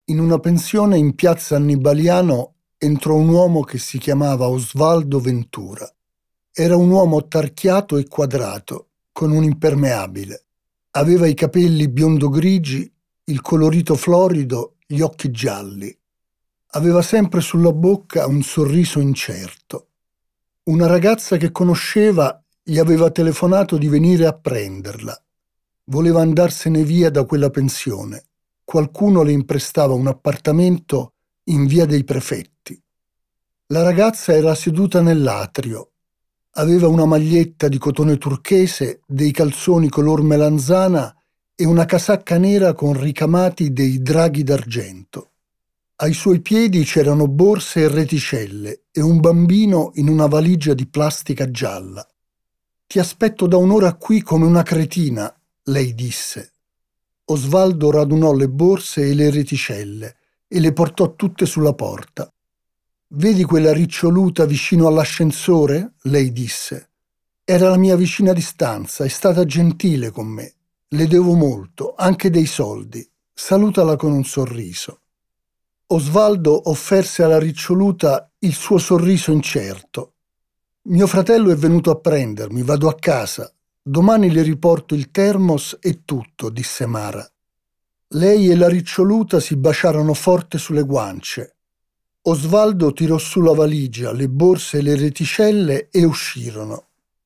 In una pensione in piazza Annibaliano entrò un uomo che si chiamava Osvaldo Ventura. Era un uomo tarchiato e quadrato, con un impermeabile. Aveva i capelli biondo-grigi, il colorito florido, gli occhi gialli. Aveva sempre sulla bocca un sorriso incerto. Una ragazza che conosceva gli aveva telefonato di venire a prenderla. Voleva andarsene via da quella pensione. Qualcuno le imprestava un appartamento in via dei Prefetti. La ragazza era seduta nell'atrio. Aveva una maglietta di cotone turchese, dei calzoni color melanzana e una casacca nera con ricamati dei draghi d'argento. Ai suoi piedi c'erano borse e reticelle e un bambino in una valigia di plastica gialla. «Ti aspetto da un'ora qui come una cretina», lei disse. Osvaldo radunò le borse e le reticelle e le portò tutte sulla porta. «Vedi quella riccioluta vicino all'ascensore?» lei disse. «Era la mia vicina di stanza, è stata gentile con me. Le devo molto, anche dei soldi. Salutala con un sorriso». Osvaldo offerse alla riccioluta il suo sorriso incerto. «Mio fratello è venuto a prendermi, vado a casa. Domani le riporto il termos e tutto», disse Mara. Lei e la riccioluta si baciarono forte sulle guance. Osvaldo tirò su la valigia, le borse e le reticelle e uscirono.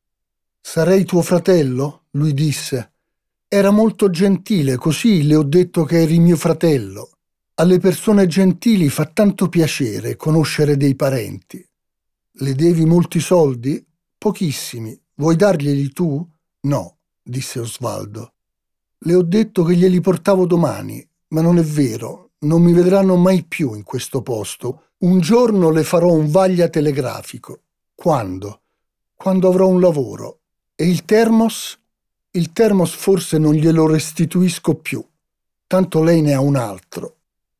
«Sarei tuo fratello?» lui disse. «Era molto gentile, così le ho detto che eri mio fratello. Alle persone gentili fa tanto piacere conoscere dei parenti». «Le devi molti soldi?» «Pochissimi. Vuoi darglieli tu?» «No», disse Osvaldo. «Le ho detto che glieli portavo domani, ma non è vero, non mi vedranno mai più in questo posto. Un giorno le farò un vaglia telegrafico». «Quando?» «Quando avrò un lavoro». «E il termos?» «Il termos forse non glielo restituisco più, tanto lei ne ha un altro».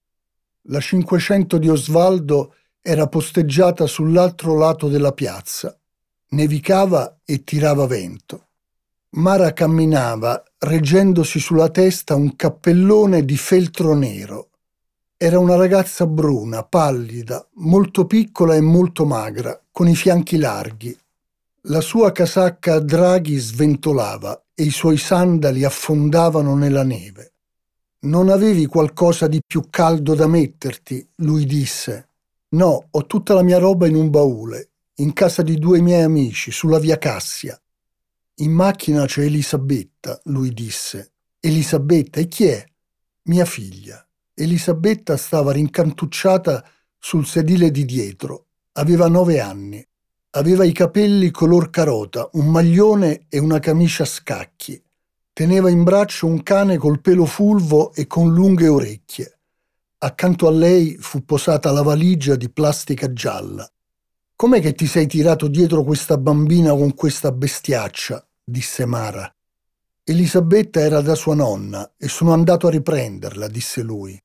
La 500 di Osvaldo era posteggiata sull'altro lato della piazza. Nevicava e tirava vento. Mara camminava, reggendosi sulla testa un cappellone di feltro nero. Era una ragazza bruna, pallida, molto piccola e molto magra, con i fianchi larghi. La sua casacca a draghi sventolava e i suoi sandali affondavano nella neve. «Non avevi qualcosa di più caldo da metterti?» lui disse. «No, ho tutta la mia roba in un baule, in casa di 2 miei amici, sulla via Cassia». «In macchina c'è Elisabetta», lui disse. «Elisabetta? E chi è?» «Mia figlia». Elisabetta stava rincantucciata sul sedile di dietro. Aveva 9 anni. Aveva i capelli color carota, un maglione e una camicia a scacchi. Teneva in braccio un cane col pelo fulvo e con lunghe orecchie. Accanto a lei fu posata la valigia di plastica gialla. «Com'è che ti sei tirato dietro questa bambina con questa bestiaccia?» disse Mara. «Elisabetta era da sua nonna e sono andato a riprenderla», disse lui.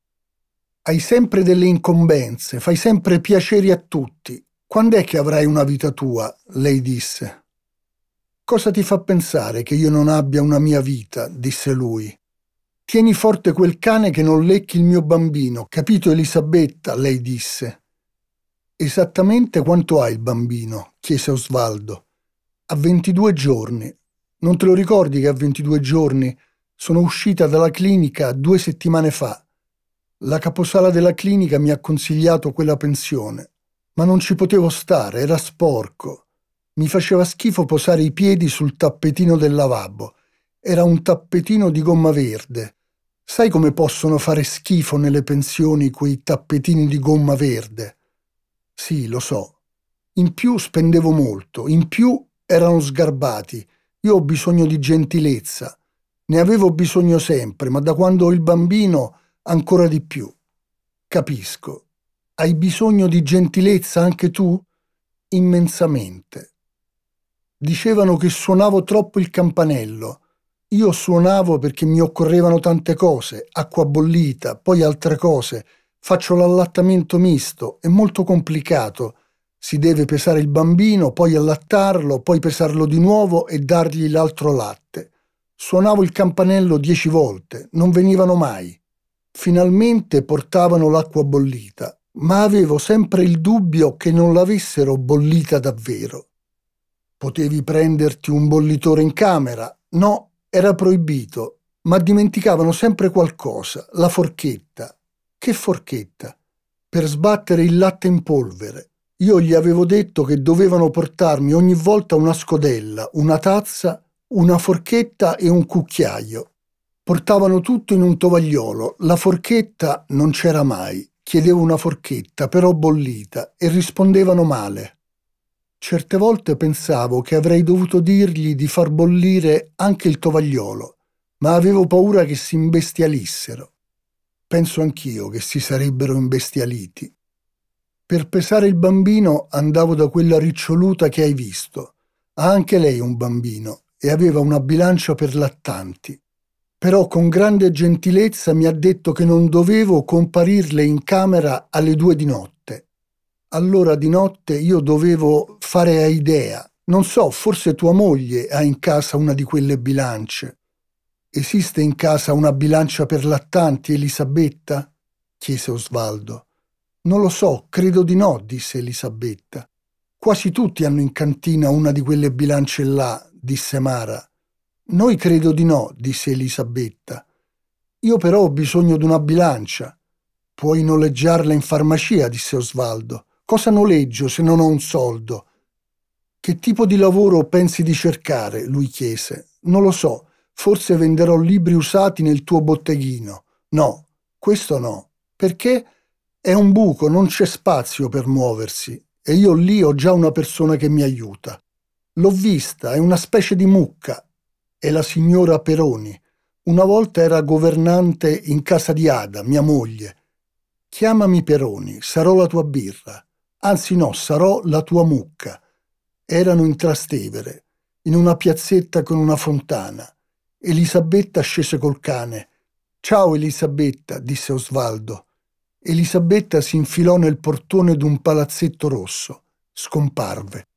«Hai sempre delle incombenze, fai sempre piaceri a tutti. Quando è che avrai una vita tua?» lei disse. «Cosa ti fa pensare che io non abbia una mia vita?» disse lui. «Tieni forte quel cane che non lecchi il mio bambino, capito Elisabetta?» lei disse. «Esattamente quanto ha il bambino?» chiese Osvaldo. «Ha 22 giorni. Non te lo ricordi che ha 22 giorni? Sono uscita dalla clinica 2 settimane fa. La caposala della clinica mi ha consigliato quella pensione, ma non ci potevo stare, era sporco. Mi faceva schifo posare i piedi sul tappetino del lavabo. Era un tappetino di gomma verde. Sai come possono fare schifo nelle pensioni quei tappetini di gomma verde?» «Sì, lo so. In più spendevo molto, in più erano sgarbati. Io ho bisogno di gentilezza. Ne avevo bisogno sempre, ma da quando ho il bambino ancora di più». «Capisco. Hai bisogno di gentilezza anche tu?» «Immensamente». «Dicevano che suonavo troppo il campanello. Io suonavo perché mi occorrevano tante cose, acqua bollita, poi altre cose. Faccio l'allattamento misto, è molto complicato. Si deve pesare il bambino, poi allattarlo, poi pesarlo di nuovo e dargli l'altro latte. Suonavo il campanello 10 volte, non venivano mai». Finalmente portavano l'acqua bollita, ma avevo sempre il dubbio che non l'avessero bollita davvero. Potevi prenderti un bollitore in camera? No, era proibito, ma dimenticavano sempre qualcosa, la forchetta. Che forchetta? Per sbattere il latte in polvere. Io gli avevo detto che dovevano portarmi ogni volta una scodella, una tazza, una forchetta e un cucchiaio. Portavano tutto in un tovagliolo, la forchetta non c'era mai. Chiedevo una forchetta, però bollita, e rispondevano male. Certe volte pensavo che avrei dovuto dirgli di far bollire anche il tovagliolo, ma avevo paura che si imbestialissero. Penso anch'io che si sarebbero imbestialiti. Per pesare il bambino andavo da quella riccioluta che hai visto. Ha anche lei un bambino e aveva una bilancia per lattanti. Però con grande gentilezza mi ha detto che non dovevo comparirle in camera alle 2 di notte. Allora di notte io dovevo fare a idea. Non so, forse tua moglie ha in casa una di quelle bilance. Esiste in casa una bilancia per lattanti, Elisabetta? Chiese Osvaldo. Non lo so, credo di no, disse Elisabetta. Quasi tutti hanno in cantina una di quelle bilance là, disse Mara. Noi credo di no, disse Elisabetta. Io però ho bisogno di una bilancia. Puoi noleggiarla in farmacia, disse Osvaldo. Cosa noleggio se non ho un soldo? Che tipo di lavoro pensi di cercare? Lui chiese. Non lo so, forse venderò libri usati nel tuo botteghino. No, questo no. Perché? È un buco, non c'è spazio per muoversi. E io lì ho già una persona che mi aiuta. L'ho vista, è una specie di mucca. È la signora Peroni. Una volta era governante in casa di Ada, mia moglie. Chiamami Peroni, sarò la tua birra. Anzi no, sarò la tua mucca. Erano in Trastevere, in una piazzetta con una fontana. Elisabetta scese col cane. Ciao Elisabetta, disse Osvaldo. Elisabetta si infilò nel portone d'un palazzetto rosso. Scomparve.